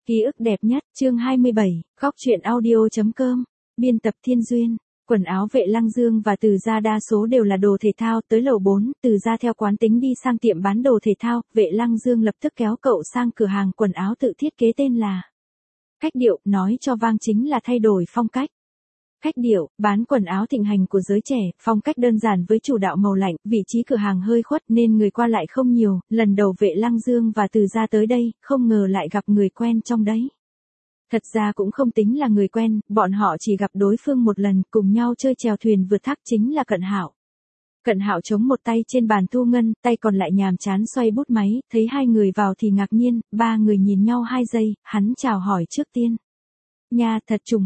Ký ức đẹp nhất, chương 27, góc truyện audio.com, biên tập Thiên Duyên. Quần áo Vệ Lăng Dương và Từ Gia đa số đều là đồ thể thao, tới lầu 4, Từ Gia theo quán tính đi sang tiệm bán đồ thể thao, Vệ Lăng Dương lập tức kéo cậu sang cửa hàng quần áo tự thiết kế tên là Cách Điệu, nói cho vang chính là thay đổi phong cách. Cách Điệu, bán quần áo thịnh hành của giới trẻ, phong cách đơn giản với chủ đạo màu lạnh, vị trí cửa hàng hơi khuất nên người qua lại không nhiều, lần đầu Vệ Lăng Dương và Từ Gia tới đây, không ngờ lại gặp người quen trong đấy. Thật ra cũng không tính là người quen, bọn họ chỉ gặp đối phương một lần, cùng nhau chơi chèo thuyền vượt thác chính là Cận Hạo. Cận Hạo chống một tay trên bàn thu ngân, tay còn lại nhàm chán xoay bút máy, thấy hai người vào thì ngạc nhiên, ba người nhìn nhau 2 giây, hắn chào hỏi trước tiên. Nha, thật trùng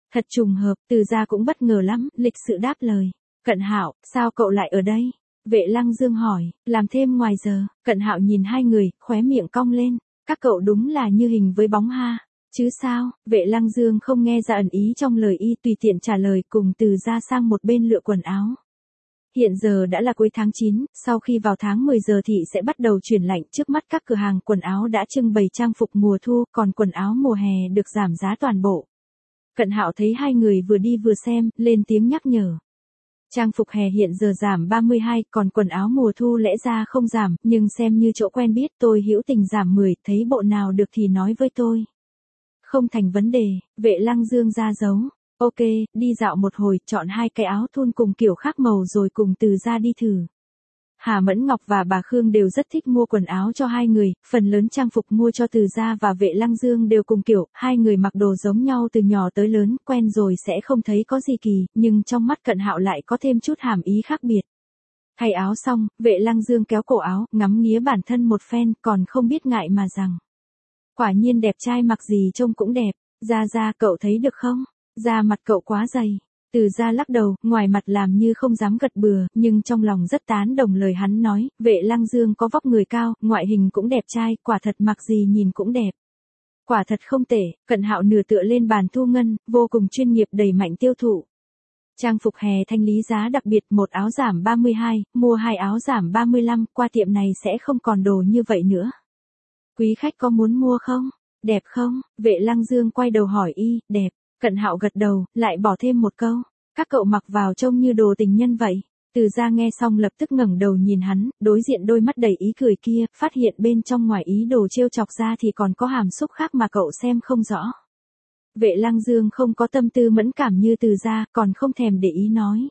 hợp, Từ Gia cũng bất ngờ lắm, lịch sự đáp lời. Cận Hạo, sao cậu lại ở đây? Vệ Lăng Dương hỏi, làm thêm ngoài giờ. Cận Hạo nhìn hai người, khóe miệng cong lên, các cậu đúng là như hình với bóng ha. Chứ sao? Vệ Lăng Dương không nghe ra ẩn ý trong lời y, tùy tiện trả lời, cùng Từ Gia sang một bên lựa quần áo. Hiện giờ đã là cuối tháng 9, sau khi vào tháng 10 giờ thì sẽ bắt đầu chuyển lạnh, trước mắt các cửa hàng quần áo đã trưng bày trang phục mùa thu, còn quần áo mùa hè được giảm giá toàn bộ. Cận Hạo thấy hai người vừa đi vừa xem, lên tiếng nhắc nhở. Trang phục hè hiện giờ giảm 32, còn quần áo mùa thu lẽ ra không giảm, nhưng xem như chỗ quen biết, tôi hữu tình giảm 10, thấy bộ nào được thì nói với tôi. Không thành vấn đề, Vệ Lăng Dương ra dấu. Ok, đi dạo một hồi, chọn 2 cái áo thun cùng kiểu khác màu rồi cùng Từ Gia đi thử. Hà Mẫn Ngọc và bà Khương đều rất thích mua quần áo cho hai người, phần lớn trang phục mua cho Từ Gia và Vệ Lăng Dương đều cùng kiểu, hai người mặc đồ giống nhau từ nhỏ tới lớn, quen rồi sẽ không thấy có gì kỳ, nhưng trong mắt Cận Hạo lại có thêm chút hàm ý khác biệt. Thay áo xong, Vệ Lăng Dương kéo cổ áo, ngắm nghía bản thân một phen, còn không biết ngại mà rằng. Quả nhiên đẹp trai, mặc gì trông cũng đẹp. Gia, cậu thấy được không? Da mặt cậu quá dày. Từ Gia lắc đầu, ngoài mặt làm như không dám gật bừa, nhưng trong lòng rất tán đồng lời hắn nói, Vệ Lăng Dương có vóc người cao, ngoại hình cũng đẹp trai, quả thật mặc gì nhìn cũng đẹp. Quả thật không tệ. Cận Hạo nửa tựa lên bàn thu ngân, vô cùng chuyên nghiệp, đẩy mạnh tiêu thụ. Trang phục hè thanh lý giá đặc biệt, một áo giảm 32, mua 2 áo giảm 35, qua tiệm này sẽ không còn đồ như vậy nữa. Quý khách có muốn mua không? Đẹp không? Vệ Lăng Dương quay đầu hỏi y, đẹp. Cận Hạo gật đầu, lại bỏ thêm một câu. Các cậu mặc vào trông như đồ tình nhân vậy. Từ Gia nghe xong lập tức ngẩng đầu nhìn hắn, đối diện đôi mắt đầy ý cười kia, phát hiện bên trong ngoài ý đồ trêu chọc ra thì còn có hàm xúc khác mà cậu xem không rõ. Vệ Lăng Dương không có tâm tư mẫn cảm như Từ Gia, còn không thèm để ý nói.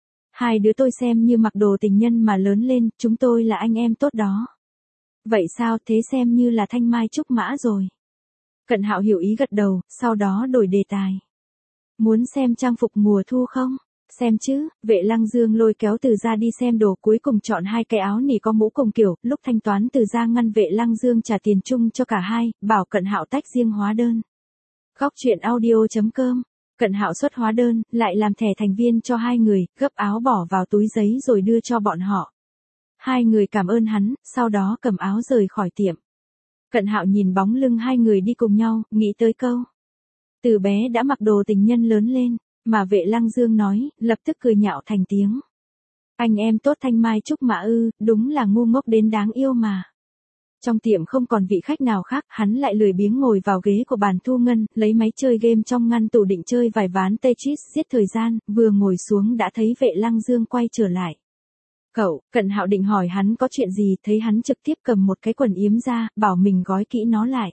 Hai đứa tôi xem như mặc đồ tình nhân mà lớn lên, chúng tôi là anh em tốt đó. Vậy sao, thế xem như là thanh mai trúc mã rồi. Cận Hạo hiểu ý gật đầu, sau đó đổi đề tài. Muốn xem trang phục mùa thu không? Xem chứ. Vệ Lăng Dương lôi kéo Từ Gia đi xem đồ, cuối cùng chọn 2 cái áo nỉ có mũ cùng kiểu, lúc thanh toán Từ Gia ngăn Vệ Lăng Dương trả tiền chung cho cả hai, bảo Cận Hạo tách riêng hóa đơn. Góc truyện audio.com. Cận Hạo xuất hóa đơn, lại làm thẻ thành viên cho hai người, gấp áo bỏ vào túi giấy rồi đưa cho bọn họ. Hai người cảm ơn hắn, sau đó cầm áo rời khỏi tiệm. Cận Hạo nhìn bóng lưng hai người đi cùng nhau, nghĩ tới câu. Từ bé đã mặc đồ tình nhân lớn lên, mà Vệ Lăng Dương nói, lập tức cười nhạo thành tiếng. Anh em tốt thanh mai trúc mã ư, đúng là ngu ngốc đến đáng yêu mà. Trong tiệm không còn vị khách nào khác, hắn lại lười biếng ngồi vào ghế của bàn thu ngân, lấy máy chơi game trong ngăn tủ định chơi vài ván Tetris giết thời gian, vừa ngồi xuống đã thấy Vệ Lăng Dương quay trở lại. Cậu, Cận Hạo định hỏi hắn có chuyện gì, thấy hắn trực tiếp cầm một cái quần yếm ra, bảo mình gói kỹ nó lại.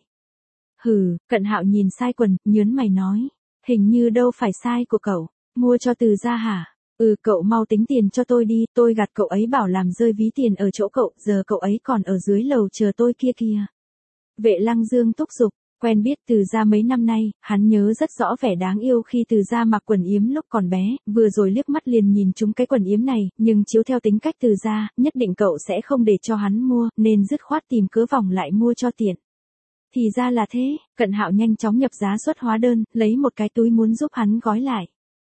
Hừ, Cận Hạo nhìn sai quần, nhớn mày nói. Hình như đâu phải sai của cậu, mua cho Từ Gia hả? Cậu mau tính tiền cho tôi đi, tôi gạt cậu ấy bảo làm rơi ví tiền ở chỗ cậu, giờ cậu ấy còn ở dưới lầu chờ tôi kia kìa. Vệ Lăng Dương thúc giục. Quen biết Từ Gia mấy năm nay, hắn nhớ rất rõ vẻ đáng yêu khi Từ Gia mặc quần yếm lúc còn bé, vừa rồi liếc mắt liền nhìn trúng cái quần yếm này, nhưng chiếu theo tính cách Từ Gia, nhất định cậu sẽ không để cho hắn mua, nên dứt khoát tìm cớ vòng lại mua cho tiện. Thì ra là thế, Cận Hạo nhanh chóng nhập giá xuất hóa đơn, lấy một cái túi muốn giúp hắn gói lại.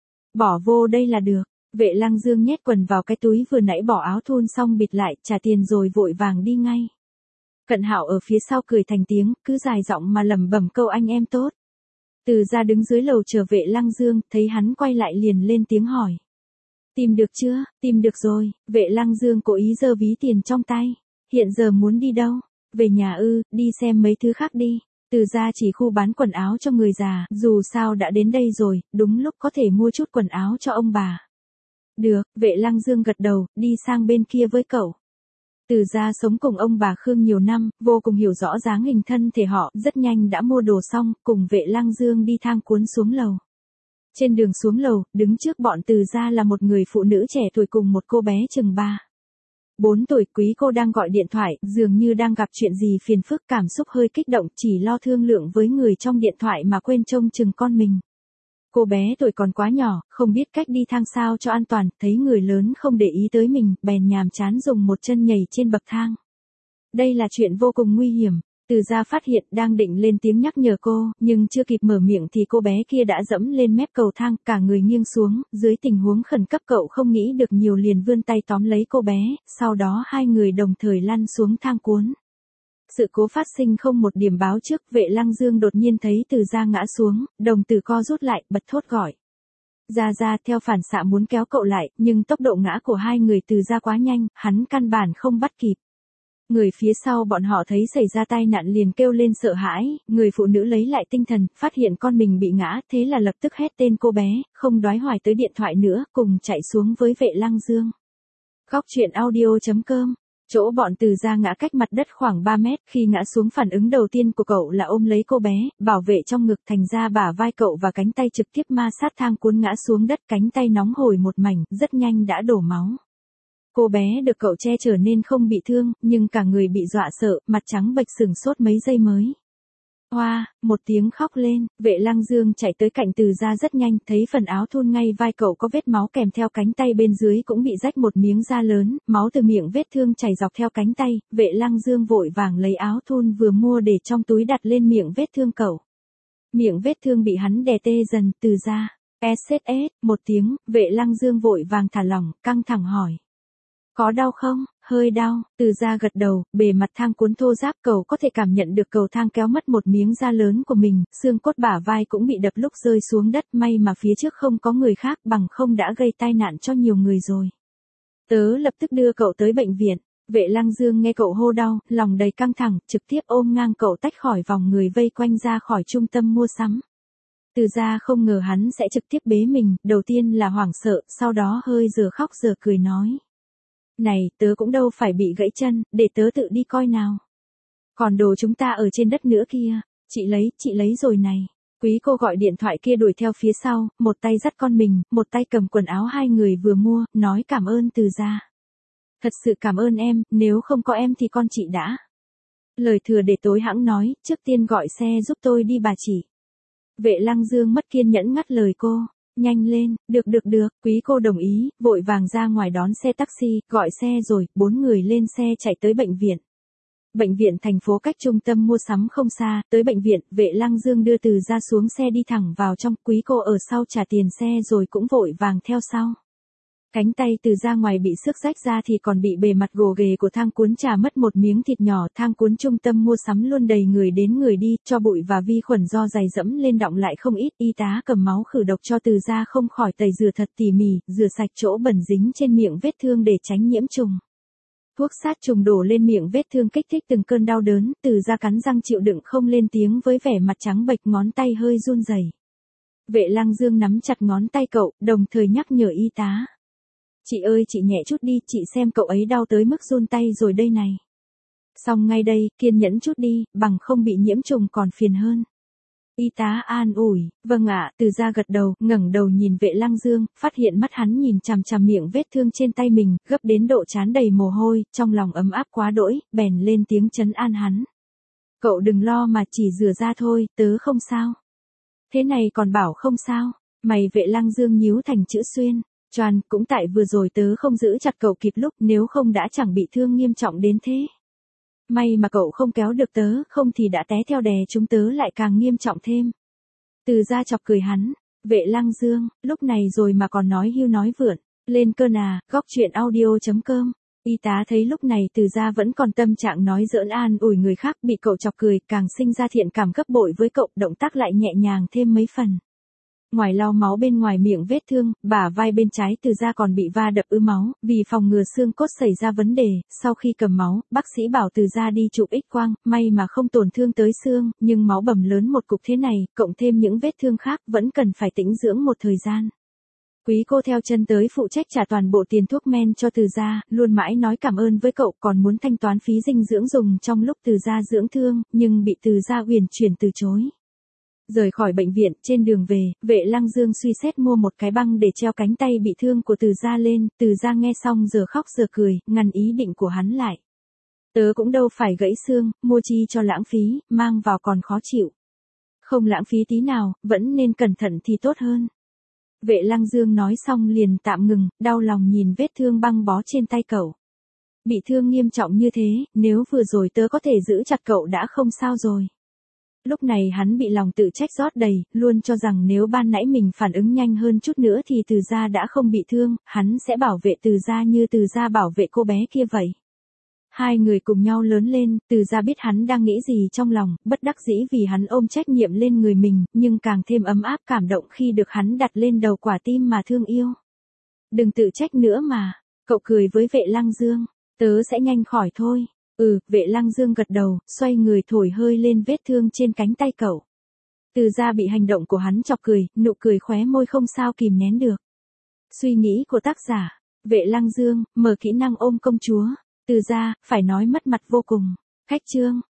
Bỏ vô đây là được. Vệ Lăng Dương nhét quần vào cái túi vừa nãy bỏ áo thun xong bịt lại, trả tiền rồi vội vàng đi ngay. Cận Hạo ở phía sau cười thành tiếng, cứ dài giọng mà lẩm bẩm câu anh em tốt. Từ Gia đứng dưới lầu chờ Vệ Lăng Dương, thấy hắn quay lại liền lên tiếng hỏi. Tìm được chưa? Tìm được rồi. Vệ Lăng Dương cố ý giơ ví tiền trong tay. Hiện giờ muốn đi đâu? Về nhà ư, đi xem mấy thứ khác đi. Từ gia chỉ khu bán quần áo cho người già, dù sao đã đến đây rồi, đúng lúc có thể mua chút quần áo cho ông bà. Được, Vệ Lăng Dương gật đầu, đi sang bên kia với cậu. Từ gia sống cùng ông bà Khương nhiều năm, vô cùng hiểu rõ dáng hình thân thể họ, rất nhanh đã mua đồ xong, cùng Vệ Lăng Dương đi thang cuốn xuống lầu. Trên đường xuống lầu, đứng trước bọn Từ gia là một người phụ nữ trẻ tuổi cùng một cô bé chừng 4 tuổi. Quý cô đang gọi điện thoại, dường như đang gặp chuyện gì phiền phức, cảm xúc hơi kích động, chỉ lo thương lượng với người trong điện thoại mà quên trông chừng con mình. Cô bé tuổi còn quá nhỏ, không biết cách đi thang sao cho an toàn, thấy người lớn không để ý tới mình, bèn nhàm chán dùng một chân nhảy trên bậc thang. Đây là chuyện vô cùng nguy hiểm. Từ gia phát hiện đang định lên tiếng nhắc nhở cô, nhưng chưa kịp mở miệng thì cô bé kia đã dẫm lên mép cầu thang, cả người nghiêng xuống, dưới tình huống khẩn cấp cậu không nghĩ được nhiều liền vươn tay tóm lấy cô bé, sau đó hai người đồng thời lăn xuống thang cuốn. Sự cố phát sinh không một điểm báo trước, Vệ Lăng Dương đột nhiên thấy Từ gia ngã xuống, đồng tử co rút lại, bật thốt gọi. Gia theo phản xạ muốn kéo cậu lại, nhưng tốc độ ngã của hai người Từ gia quá nhanh, hắn căn bản không bắt kịp. Người phía sau bọn họ thấy xảy ra tai nạn liền kêu lên sợ hãi, người phụ nữ lấy lại tinh thần, phát hiện con mình bị ngã, thế là lập tức hét tên cô bé, không đoái hoài tới điện thoại nữa, cùng chạy xuống với Vệ Lăng Dương. Góc truyện audio.com. Chỗ bọn Từ gia ngã cách mặt đất khoảng 3 mét, khi ngã xuống phản ứng đầu tiên của cậu là ôm lấy cô bé, bảo vệ trong ngực, thành ra bả vai cậu và cánh tay trực tiếp ma sát thang cuốn ngã xuống đất, cánh tay nóng hổi một mảnh, rất nhanh đã đổ máu. Cô bé được cậu che chở nên không bị thương, nhưng cả người bị dọa sợ, mặt trắng bệch sửng sốt mấy giây mới. Hoa, một tiếng khóc lên, Vệ Lăng Dương chạy tới cạnh Từ gia rất nhanh, thấy phần áo thun ngay vai cậu có vết máu kèm theo cánh tay bên dưới cũng bị rách một miếng da lớn, máu từ miệng vết thương chảy dọc theo cánh tay, Vệ Lăng Dương vội vàng lấy áo thun vừa mua để trong túi đặt lên miệng vết thương cậu. Miệng vết thương bị hắn đè tê dần, Từ gia. SSS, một tiếng, Vệ Lăng Dương vội vàng thả lỏng, căng thẳng hỏi. Có đau không? Hơi đau, Từ gia gật đầu, bề mặt thang cuốn thô ráp, cậu có thể cảm nhận được cầu thang kéo mất một miếng da lớn của mình, xương cốt bả vai cũng bị đập lúc rơi xuống đất, may mà phía trước không có người khác, bằng không đã gây tai nạn cho nhiều người rồi. Tớ lập tức đưa cậu tới bệnh viện. Vệ Lăng Dương nghe cậu hô đau, lòng đầy căng thẳng, trực tiếp ôm ngang cậu tách khỏi vòng người vây quanh ra khỏi trung tâm mua sắm. Từ gia không ngờ hắn sẽ trực tiếp bế mình, đầu tiên là hoảng sợ, sau đó hơi giờ khóc giờ cười nói. Này, tớ cũng đâu phải bị gãy chân, để tớ tự đi coi nào. Còn đồ chúng ta ở trên đất nữa kia, chị lấy rồi này. Quý cô gọi điện thoại kia đuổi theo phía sau, một tay dắt con mình, một tay cầm quần áo hai người vừa mua, nói cảm ơn Từ gia. Thật sự cảm ơn em, nếu không có em thì con chị đã. Lời thừa để tối hãng nói, trước tiên gọi xe giúp tôi đi bà chị. Vệ Lăng Dương mất kiên nhẫn ngắt lời cô. Nhanh lên, được, quý cô đồng ý, vội vàng ra ngoài đón xe taxi, gọi xe rồi, 4 người lên xe chạy tới bệnh viện. Bệnh viện thành phố cách trung tâm mua sắm không xa, tới bệnh viện, Vệ Lăng Dương đưa Từ gia xuống xe đi thẳng vào trong, quý cô ở sau trả tiền xe rồi cũng vội vàng theo sau. Cánh tay Từ gia ngoài bị xước rách ra thì còn bị bề mặt gồ ghề của thang cuốn chà mất một miếng thịt nhỏ, thang cuốn trung tâm mua sắm luôn đầy người đến người đi, cho bụi và vi khuẩn do giày dẫm lên đọng lại không ít, y tá cầm máu khử độc cho Từ gia không khỏi tẩy rửa thật tỉ mỉ, rửa sạch chỗ bẩn dính trên miệng vết thương để tránh nhiễm trùng. Thuốc sát trùng đổ lên miệng vết thương kích thích từng cơn đau đớn, Từ gia cắn răng chịu đựng không lên tiếng với vẻ mặt trắng bệch, ngón tay hơi run rẩy. Vệ Lăng Dương nắm chặt ngón tay cậu, đồng thời nhắc nhở y tá. Chị ơi chị nhẹ chút đi, chị xem cậu ấy đau tới mức run tay rồi đây này. Xong ngay đây, kiên nhẫn chút đi, bằng không bị nhiễm trùng còn phiền hơn. Y tá an ủi, vâng ạ, Từ gia gật đầu, ngẩng đầu nhìn Vệ Lăng Dương, phát hiện mắt hắn nhìn chằm chằm miệng vết thương trên tay mình, gấp đến độ trán đầy mồ hôi, trong lòng ấm áp quá đỗi, bèn lên tiếng trấn an hắn. Cậu đừng lo mà chỉ rửa ra thôi, tớ không sao. Thế này còn bảo không sao, mày Vệ Lăng Dương nhíu thành chữ xuyên. Choan, cũng tại vừa rồi tớ không giữ chặt cậu kịp lúc, nếu không đã chẳng bị thương nghiêm trọng đến thế. May mà cậu không kéo được tớ, không thì đã té theo đè chúng tớ lại càng nghiêm trọng thêm. Từ gia chọc cười hắn, Vệ Lăng Dương, lúc này rồi mà còn nói hưu nói vượn, lên cơn à, góc truyện audio.com. Y tá thấy lúc này Từ gia vẫn còn tâm trạng nói giỡn an ủi người khác, bị cậu chọc cười, càng sinh ra thiện cảm gấp bội với cậu, động tác lại nhẹ nhàng thêm mấy phần. Ngoài lau máu bên ngoài miệng vết thương, bả vai bên trái Từ Gia còn bị va đập ứ máu, vì phòng ngừa xương cốt xảy ra vấn đề, sau khi cầm máu, bác sĩ bảo Từ Gia đi chụp X-quang, may mà không tổn thương tới xương, nhưng máu bầm lớn một cục thế này, cộng thêm những vết thương khác vẫn cần phải tĩnh dưỡng một thời gian. Quý cô theo chân tới phụ trách trả toàn bộ tiền thuốc men cho Từ Gia, luôn mãi nói cảm ơn với cậu, còn muốn thanh toán phí dinh dưỡng dùng trong lúc Từ Gia dưỡng thương, nhưng bị Từ Gia uyển chuyển từ chối. Rời khỏi bệnh viện, trên đường về, Vệ Lăng Dương suy xét mua một cái băng để treo cánh tay bị thương của Từ Gia lên, Từ Gia nghe xong giờ khóc giờ cười, ngăn ý định của hắn lại. Tớ cũng đâu phải gãy xương, mua chi cho lãng phí, mang vào còn khó chịu. Không lãng phí tí nào, vẫn nên cẩn thận thì tốt hơn. Vệ Lăng Dương nói xong liền tạm ngừng, đau lòng nhìn vết thương băng bó trên tay cậu. Bị thương nghiêm trọng như thế, nếu vừa rồi tớ có thể giữ chặt cậu đã không sao rồi. Lúc này hắn bị lòng tự trách rót đầy, luôn cho rằng nếu ban nãy mình phản ứng nhanh hơn chút nữa thì Từ Gia đã không bị thương, hắn sẽ bảo vệ Từ Gia như Từ Gia bảo vệ cô bé kia vậy. Hai người cùng nhau lớn lên, Từ Gia biết hắn đang nghĩ gì trong lòng, bất đắc dĩ vì hắn ôm trách nhiệm lên người mình, nhưng càng thêm ấm áp cảm động khi được hắn đặt lên đầu quả tim mà thương yêu. Đừng tự trách nữa mà, cậu cười với Vệ Lăng Dương, tớ sẽ nhanh khỏi thôi. Vệ Lăng Dương gật đầu, xoay người thổi hơi lên vết thương trên cánh tay cậu. Từ Gia bị hành động của hắn chọc cười, nụ cười khóe môi không sao kìm nén được. Suy nghĩ của tác giả, Vệ Lăng Dương, mở kỹ năng ôm công chúa. Từ Gia, phải nói mất mặt vô cùng. Khách chương.